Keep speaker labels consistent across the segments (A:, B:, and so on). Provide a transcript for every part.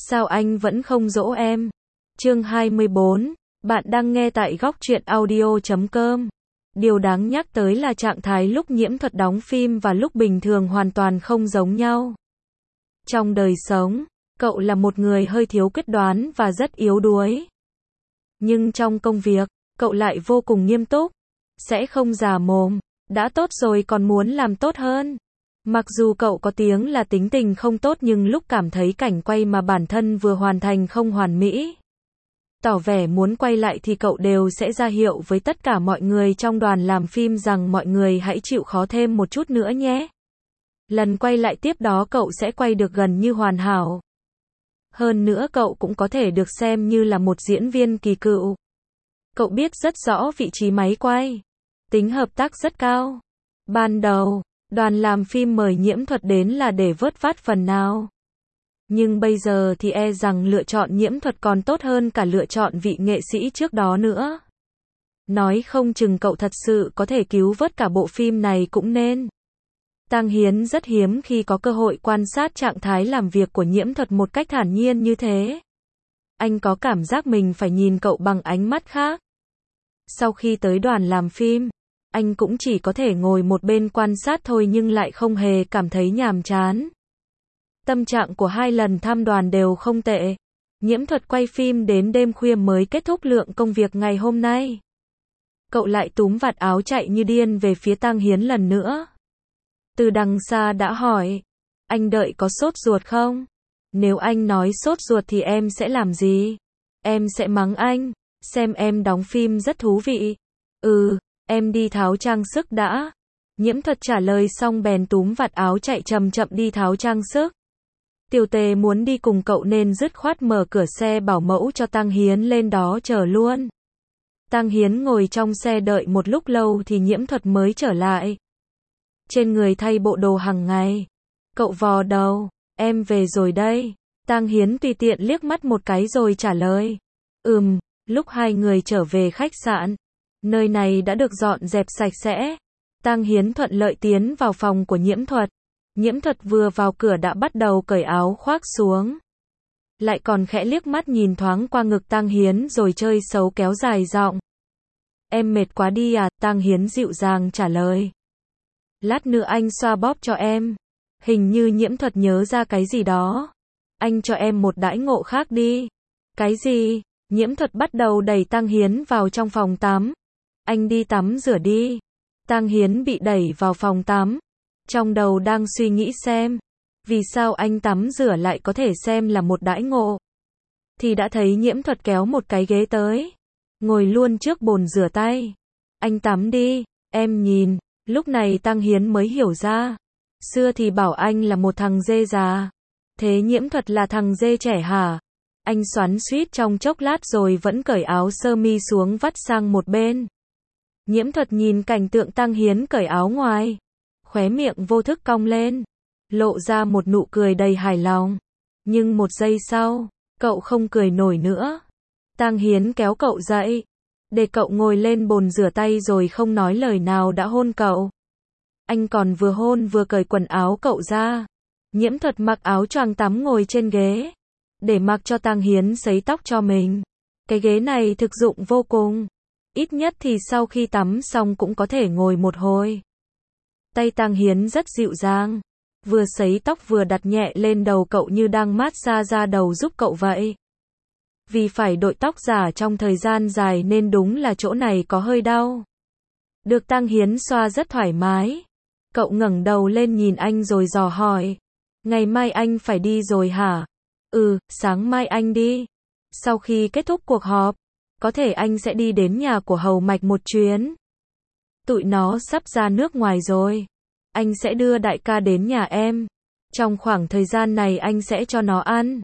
A: Sao anh vẫn không dỗ em? Chương 24, bạn đang nghe tại góc truyện audio.com. Điều đáng nhắc tới là trạng thái lúc Nhiễm Thuật đóng phim và lúc bình thường hoàn toàn không giống nhau. Trong đời sống, cậu là một người hơi thiếu quyết đoán và rất yếu đuối. Nhưng trong công việc, cậu lại vô cùng nghiêm túc, sẽ không già mồm, đã tốt rồi còn muốn làm tốt hơn. Mặc dù cậu có tiếng là tính tình không tốt nhưng lúc cảm thấy cảnh quay mà bản thân vừa hoàn thành không hoàn mỹ, tỏ vẻ muốn quay lại thì cậu đều sẽ ra hiệu với tất cả mọi người trong đoàn làm phim rằng mọi người hãy chịu khó thêm một chút nữa nhé. Lần quay lại tiếp đó cậu sẽ quay được gần như hoàn hảo. Hơn nữa cậu cũng có thể được xem như là một diễn viên kỳ cựu. Cậu biết rất rõ vị trí máy quay, tính hợp tác rất cao. Ban đầu, đoàn làm phim mời Nhiễm Thuật đến là để vớt vát phần nào. Nhưng bây giờ thì e rằng lựa chọn Nhiễm Thuật còn tốt hơn cả lựa chọn vị nghệ sĩ trước đó nữa. Nói không chừng cậu thật sự có thể cứu vớt cả bộ phim này cũng nên. Tang Hiến rất hiếm khi có cơ hội quan sát trạng thái làm việc của Nhiễm Thuật một cách thản nhiên như thế. Anh có cảm giác mình phải nhìn cậu bằng ánh mắt khác. Sau khi tới đoàn làm phim, anh cũng chỉ có thể ngồi một bên quan sát thôi nhưng lại không hề cảm thấy nhàm chán. Tâm trạng của hai lần thăm đoàn đều không tệ. Nhiễm Thuật quay phim đến đêm khuya mới kết thúc lượng công việc ngày hôm nay. Cậu lại túm vạt áo chạy như điên về phía Tang Hiến lần nữa. Từ đằng xa đã hỏi, anh đợi có sốt ruột không? Nếu anh nói sốt ruột thì em sẽ làm gì? Em sẽ mắng anh, xem em đóng phim rất thú vị. Em đi tháo trang sức đã. Nhiễm Thuật trả lời xong bèn túm vạt áo chạy chậm chậm đi tháo trang sức. Tiểu Tề muốn đi cùng cậu nên dứt khoát mở cửa xe bảo mẫu cho Tang Hiến lên đó chờ luôn. Tang Hiến ngồi trong xe đợi một lúc lâu thì Nhiễm Thuật mới trở lại. Trên người thay bộ đồ hàng ngày. Cậu vò đầu, em về rồi đây. Tang Hiến tùy tiện liếc mắt một cái rồi trả lời. Lúc hai người trở về khách sạn, nơi này đã được dọn dẹp sạch sẽ. Tang Hiến thuận lợi tiến vào phòng của Nhiễm Thuật. Nhiễm Thuật vừa vào cửa đã bắt đầu cởi áo khoác xuống. Lại còn khẽ liếc mắt nhìn thoáng qua ngực Tang Hiến rồi chơi xấu kéo dài giọng. Em mệt quá đi à? Tang Hiến dịu dàng trả lời. Lát nữa anh xoa bóp cho em. Hình như Nhiễm Thuật nhớ ra cái gì đó. Anh cho em một đãi ngộ khác đi. Cái gì? Nhiễm Thuật bắt đầu đẩy Tang Hiến vào trong phòng tắm. Anh đi tắm rửa đi. Tang Hiến bị đẩy vào phòng tắm. Trong đầu đang suy nghĩ xem, vì sao anh tắm rửa lại có thể xem là một đãi ngộ. Thì đã thấy Nhiễm Thuật kéo một cái ghế tới. Ngồi luôn trước bồn rửa tay. Anh tắm đi, em nhìn. Lúc này Tang Hiến mới hiểu ra. Xưa thì bảo anh là một thằng dê già. Thế Nhiễm Thuật là thằng dê trẻ hả? Anh xoắn xuýt trong chốc lát rồi vẫn cởi áo sơ mi xuống vắt sang một bên. Nhiễm Thuật nhìn cảnh tượng Tang Hiến cởi áo ngoài. Khóe miệng vô thức cong lên. Lộ ra một nụ cười đầy hài lòng. Nhưng một giây sau, cậu không cười nổi nữa. Tang Hiến kéo cậu dậy. Để cậu ngồi lên bồn rửa tay rồi không nói lời nào đã hôn cậu. Anh còn vừa hôn vừa cởi quần áo cậu ra. Nhiễm Thuật mặc áo choàng tắm ngồi trên ghế. Để mặc cho Tang Hiến sấy tóc cho mình. Cái ghế này thực dụng vô cùng. Ít nhất thì sau khi tắm xong cũng có thể ngồi một hồi. Tay Tang Hiến rất dịu dàng. Vừa sấy tóc vừa đặt nhẹ lên đầu cậu như đang massage da đầu giúp cậu vậy. Vì phải đội tóc giả trong thời gian dài nên đúng là chỗ này có hơi đau. Được Tang Hiến xoa rất thoải mái. Cậu ngẩng đầu lên nhìn anh rồi dò hỏi. Ngày mai anh phải đi rồi hả? Sáng mai anh đi. Sau khi kết thúc cuộc họp, có thể anh sẽ đi đến nhà của Hầu Mạch một chuyến. Tụi nó sắp ra nước ngoài rồi. Anh sẽ đưa đại ca đến nhà em. Trong khoảng thời gian này anh sẽ cho nó ăn.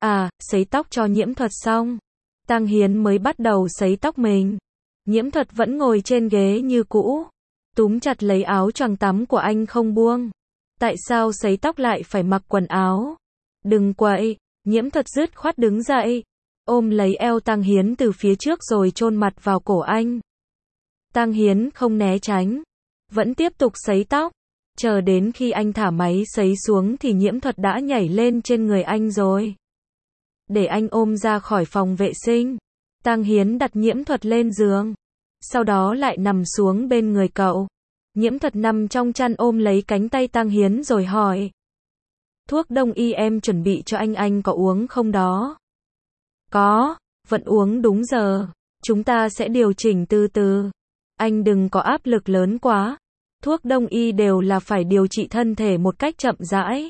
A: Sấy tóc cho Nhiễm Thuật xong. Tang Hiến mới bắt đầu sấy tóc mình. Nhiễm Thuật vẫn ngồi trên ghế như cũ. Túm chặt lấy áo choàng tắm của anh không buông. Tại sao sấy tóc lại phải mặc quần áo? Đừng quậy. Nhiễm Thuật dứt khoát đứng dậy. Ôm lấy eo Tang Hiến từ phía trước rồi chôn mặt vào cổ anh. Tang Hiến không né tránh. Vẫn tiếp tục sấy tóc. Chờ đến khi anh thả máy sấy xuống thì Nhiễm Thuật đã nhảy lên trên người anh rồi. để anh ôm ra khỏi phòng vệ sinh. Tang Hiến đặt Nhiễm Thuật lên giường, sau đó lại nằm xuống bên người cậu. Nhiễm Thuật nằm trong chăn ôm lấy cánh tay Tang Hiến rồi hỏi. Thuốc đông y em chuẩn bị cho anh có uống không đó? Có, vẫn uống đúng giờ. Chúng ta sẽ điều chỉnh từ từ. Anh đừng có áp lực lớn quá. Thuốc đông y đều là phải điều trị thân thể một cách chậm rãi.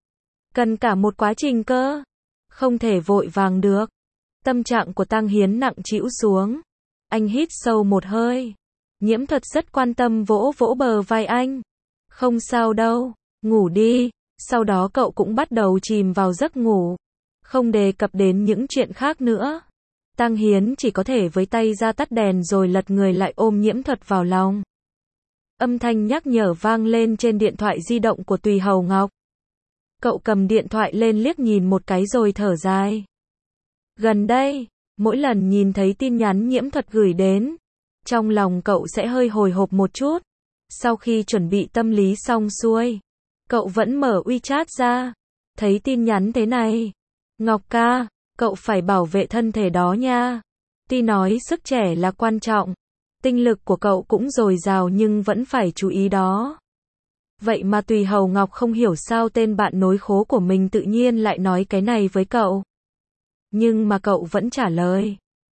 A: Cần cả một quá trình cơ. Không thể vội vàng được. Tâm trạng của Tang Hiến nặng trĩu xuống. Anh hít sâu một hơi. Nhiễm Thuật rất quan tâm vỗ vỗ bờ vai anh. Không sao đâu, ngủ đi. Sau đó cậu cũng bắt đầu chìm vào giấc ngủ. Không đề cập đến những chuyện khác nữa. Tang Hiến chỉ có thể với tay ra tắt đèn rồi lật người lại ôm Nhiễm Thuật vào lòng. Âm thanh nhắc nhở vang lên trên điện thoại di động của Tùy Hầu Ngọc. Cậu cầm điện thoại lên liếc nhìn một cái rồi thở dài. Gần đây, mỗi lần nhìn thấy tin nhắn Nhiễm Thuật gửi đến, trong lòng cậu sẽ hơi hồi hộp một chút. Sau khi chuẩn bị tâm lý xong xuôi, cậu vẫn mở WeChat ra, thấy tin nhắn thế này. Ngọc ca, cậu phải bảo vệ thân thể đó nha. Tuy nói sức trẻ là quan trọng, tinh lực của cậu cũng dồi dào nhưng vẫn phải chú ý đó. Vậy mà Tùy Hầu Ngọc không hiểu sao tên bạn nối khố của mình tự nhiên lại nói cái này với cậu. Nhưng mà cậu vẫn trả lời.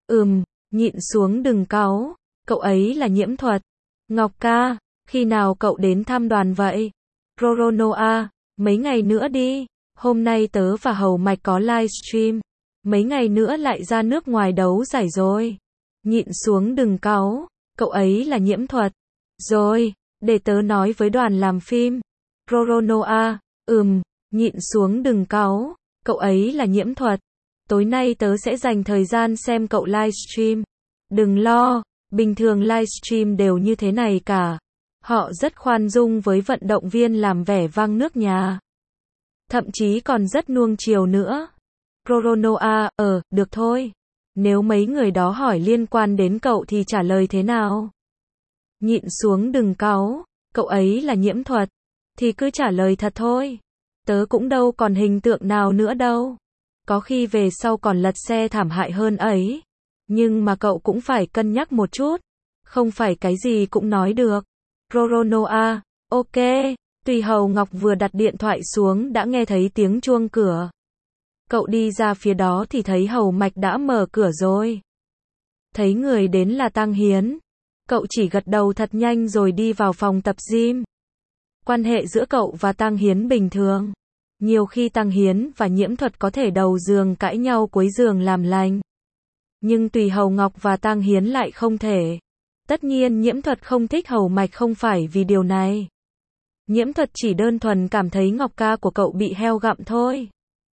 A: Nhịn xuống đừng cáu, cậu ấy là Nhiễm Thuật. Ngọc ca, khi nào cậu đến thăm đoàn vậy? Roronoa, mấy ngày nữa đi. Hôm nay tớ và Hầu Mạch có livestream. Mấy ngày nữa lại ra nước ngoài đấu giải rồi. Nhịn xuống đừng cáu, cậu ấy là Nhiễm Thuật. Rồi, để tớ nói với đoàn làm phim. Roronoa, nhịn xuống đừng cáu, cậu ấy là Nhiễm Thuật. Tối nay tớ sẽ dành thời gian xem cậu livestream. Đừng lo, bình thường livestream đều như thế này cả. Họ rất khoan dung với vận động viên làm vẻ vang nước nhà. Thậm chí còn rất nuông chiều nữa. Roronoa, được thôi. Nếu mấy người đó hỏi liên quan đến cậu thì trả lời thế nào? Nhịn xuống đừng cáu, cậu ấy là Nhiễm Thuật. Thì cứ trả lời thật thôi. Tớ cũng đâu còn hình tượng nào nữa đâu. Có khi về sau còn lật xe thảm hại hơn ấy. Nhưng mà cậu cũng phải cân nhắc một chút. Không phải cái gì cũng nói được. Roronoa, ok. Tùy Hầu Ngọc vừa đặt điện thoại xuống đã nghe thấy tiếng chuông cửa. Cậu đi ra phía đó thì thấy Hầu Mạch đã mở cửa rồi. Thấy người đến là Tang Hiến. Cậu chỉ gật đầu thật nhanh rồi đi vào phòng tập gym. Quan hệ giữa cậu và Tang Hiến bình thường. Nhiều khi Tang Hiến và Nhiễm Thuật có thể đầu giường cãi nhau cuối giường làm lành. Nhưng Tùy Hầu Ngọc và Tang Hiến lại không thể. Tất nhiên Nhiễm Thuật không thích Hầu Mạch không phải vì điều này. Nhiễm Thuật chỉ đơn thuần cảm thấy Ngọc ca của cậu bị heo gặm thôi.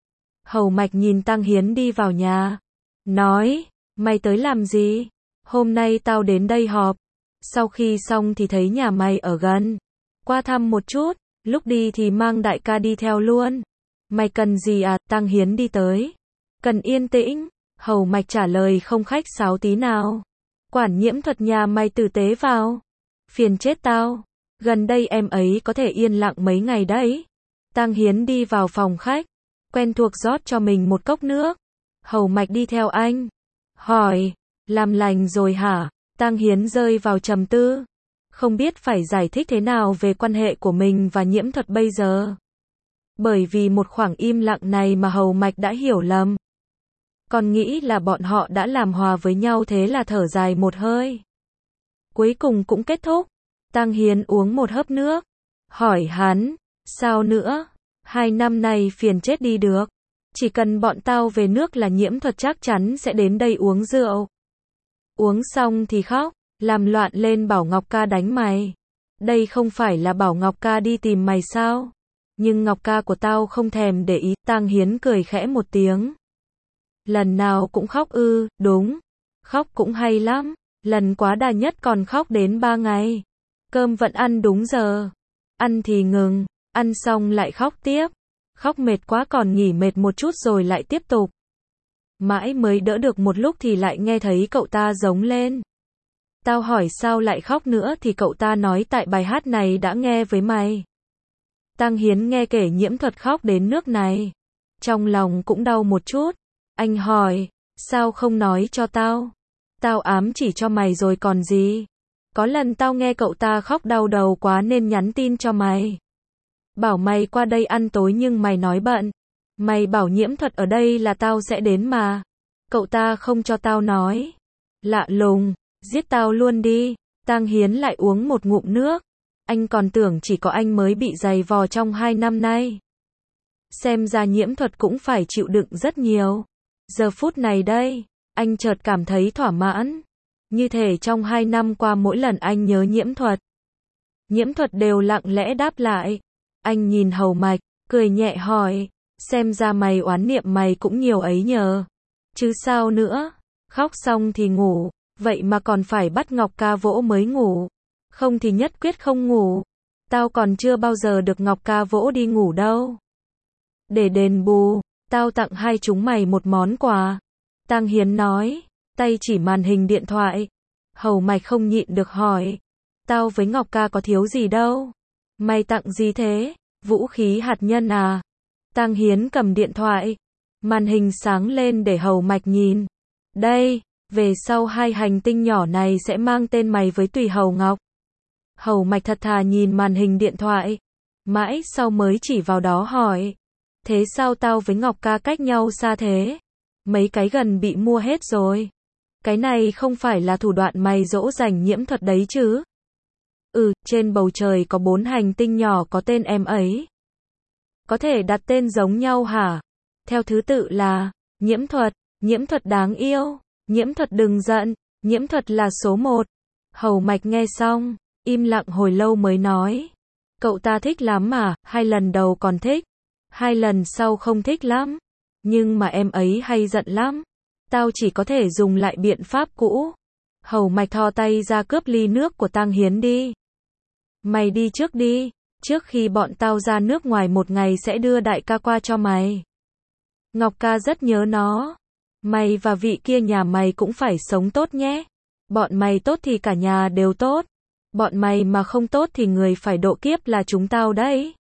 A: Hầu Mạch nhìn Tang Hiến đi vào nhà. Nói, mày tới làm gì? Hôm nay tao đến đây họp. Sau khi xong thì thấy nhà mày ở gần. Qua thăm một chút, lúc đi thì mang đại ca đi theo luôn. Mày cần gì à? Tang Hiến đi tới. Cần yên tĩnh. Hầu Mạch trả lời không khách sáo tí nào. Quản Nhiễm Thuật nhà mày tử tế vào. Phiền chết tao. Gần đây em ấy có thể yên lặng mấy ngày đấy. Tang Hiến đi vào phòng khách. Quen thuộc rót cho mình một cốc nước. Hầu Mạch đi theo anh. Hỏi, làm lành rồi hả? Tang Hiến rơi vào trầm tư. Không biết phải giải thích thế nào về quan hệ của mình và Nhiễm Thuật bây giờ. Bởi vì một khoảng im lặng này mà Hầu Mạch đã hiểu lầm. Còn nghĩ là bọn họ đã làm hòa với nhau thế là thở dài một hơi. Cuối cùng cũng kết thúc. Tang Hiến uống một hớp nước. Hỏi hắn, sao nữa? 2 năm nay phiền chết đi được. Chỉ cần bọn tao về nước là Nhiễm Thuật chắc chắn sẽ đến đây uống rượu. Uống xong thì khóc, làm loạn lên bảo Ngọc ca đánh mày. Đây không phải là bảo Ngọc ca đi tìm mày sao? Nhưng Ngọc ca của tao không thèm để ý. Tang Hiến cười khẽ một tiếng. Lần nào cũng khóc ư? Đúng. Khóc cũng hay lắm. Lần quá đà nhất còn khóc đến 3 ngày. Cơm vẫn ăn đúng giờ. Ăn thì ngừng. Ăn xong lại khóc tiếp. Khóc mệt quá còn nghỉ mệt một chút rồi lại tiếp tục. Mãi mới đỡ được một lúc thì lại nghe thấy cậu ta giống lên. Tao hỏi sao lại khóc nữa thì cậu ta nói tại bài hát này đã nghe với mày. Tang Hiến nghe kể Nhiễm Thuật khóc đến nước này. Trong lòng cũng đau một chút. Anh hỏi, sao không nói cho tao? Tao ám chỉ cho mày rồi còn gì? Có lần tao nghe cậu ta khóc đau đầu quá nên nhắn tin cho mày. Bảo mày qua đây ăn tối nhưng mày nói bận. Mày bảo Nhiễm Thuật ở đây là tao sẽ đến mà. Cậu ta không cho tao nói. Lạ lùng, giết tao luôn đi. Tang Hiến lại uống một ngụm nước. Anh còn tưởng chỉ có anh mới bị giày vò trong 2 năm nay. Xem ra Nhiễm Thuật cũng phải chịu đựng rất nhiều. Giờ phút này đây, anh chợt cảm thấy thỏa mãn. Như thể trong 2 năm qua mỗi lần anh nhớ Nhiễm Thuật, Nhiễm Thuật đều lặng lẽ đáp lại. Anh nhìn Hầu Mạch, cười nhẹ hỏi, xem ra mày oán niệm mày cũng nhiều ấy nhờ. Chứ sao nữa, khóc xong thì ngủ, vậy mà còn phải bắt Ngọc Ca vỗ mới ngủ. Không thì nhất quyết không ngủ. Tao còn chưa bao giờ được Ngọc Ca vỗ đi ngủ đâu. Để đền bù, tao tặng hai chúng mày một món quà. Tang Hiến nói, tay chỉ màn hình điện thoại. Hầu Mạch không nhịn được hỏi, tao với Ngọc Ca có thiếu gì đâu. Mày tặng gì thế? Vũ khí hạt nhân à? Tang Hiến cầm điện thoại. Màn hình sáng lên để Hầu Mạch nhìn. Đây, về sau hai hành tinh nhỏ này sẽ mang tên mày với Tùy Hầu Ngọc. Hầu Mạch thật thà nhìn màn hình điện thoại. Mãi sau mới chỉ vào đó hỏi. Thế sao tao với Ngọc Ca cách nhau xa thế? Mấy cái gần bị mua hết rồi. Cái này không phải là thủ đoạn mày dỗ dành Nhiễm Thuật đấy chứ? Trên bầu trời có 4 hành tinh nhỏ có tên em ấy. Có thể đặt tên giống nhau hả? Theo thứ tự là Nhiễm Thuật đáng yêu, Nhiễm Thuật đừng giận, Nhiễm Thuật là số 1. Hầu Mạch nghe xong, im lặng hồi lâu mới nói. Cậu ta thích lắm mà, 2 lần đầu còn thích, 2 lần sau không thích lắm. Nhưng mà em ấy hay giận lắm. Tao chỉ có thể dùng lại biện pháp cũ. Hầu Mạch thò tay ra cướp ly nước của Tang Hiến đi. Mày đi trước đi, trước khi bọn tao ra nước ngoài 1 ngày sẽ đưa đại ca qua cho mày. Ngọc Ca rất nhớ nó. Mày và vị kia nhà mày cũng phải sống tốt nhé. Bọn mày tốt thì cả nhà đều tốt. Bọn mày mà không tốt thì người phải độ kiếp là chúng tao đấy.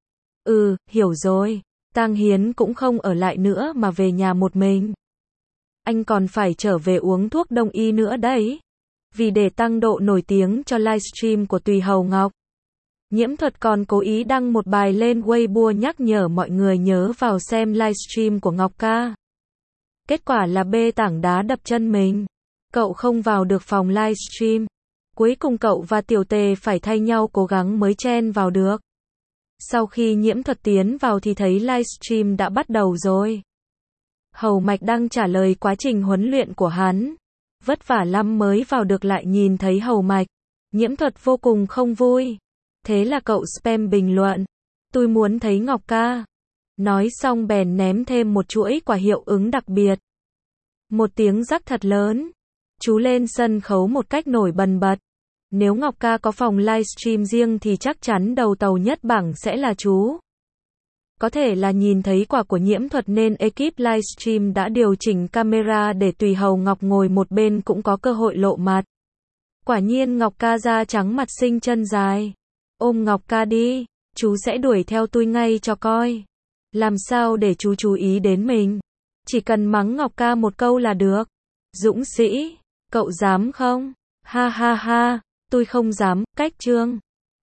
A: Hiểu rồi. Tang Hiến cũng không ở lại nữa mà về nhà một mình. Anh còn phải trở về uống thuốc đông y nữa đấy. Vì để tăng độ nổi tiếng cho livestream của Tùy Hầu Ngọc, Nhiễm Thuật còn cố ý đăng một bài lên Weibo nhắc nhở mọi người nhớ vào xem livestream của Ngọc Ca. Kết quả là bê tảng đá đập chân mình. Cậu không vào được phòng livestream. Cuối cùng cậu và Tiểu Tề phải thay nhau cố gắng mới chen vào được. Sau khi Nhiễm Thuật tiến vào thì thấy livestream đã bắt đầu rồi. Hầu Mạch đang trả lời quá trình huấn luyện của hắn. Vất vả lắm mới vào được lại nhìn thấy Hầu Mạch. Nhiễm Thuật vô cùng không vui. Thế là cậu spam bình luận. Tôi muốn thấy Ngọc Ca. Nói xong bèn ném thêm một chuỗi quả hiệu ứng đặc biệt. Một tiếng rắc thật lớn. Chú lên sân khấu một cách nổi bần bật. Nếu Ngọc Ca có phòng livestream riêng thì chắc chắn đầu tàu nhất bảng sẽ là chú. Có thể là nhìn thấy quả của Nhiễm Thuật nên ekip livestream đã điều chỉnh camera để Tùy Hầu Ngọc ngồi một bên cũng có cơ hội lộ mặt. Quả nhiên Ngọc Ca da trắng mặt xinh chân dài. Ôm Ngọc Ca đi, chú sẽ đuổi theo tôi ngay cho coi. Làm sao để chú chú ý đến mình? Chỉ cần mắng Ngọc Ca một câu là được. Dũng sĩ, cậu dám không? Ha ha ha, tôi không dám, cách chương.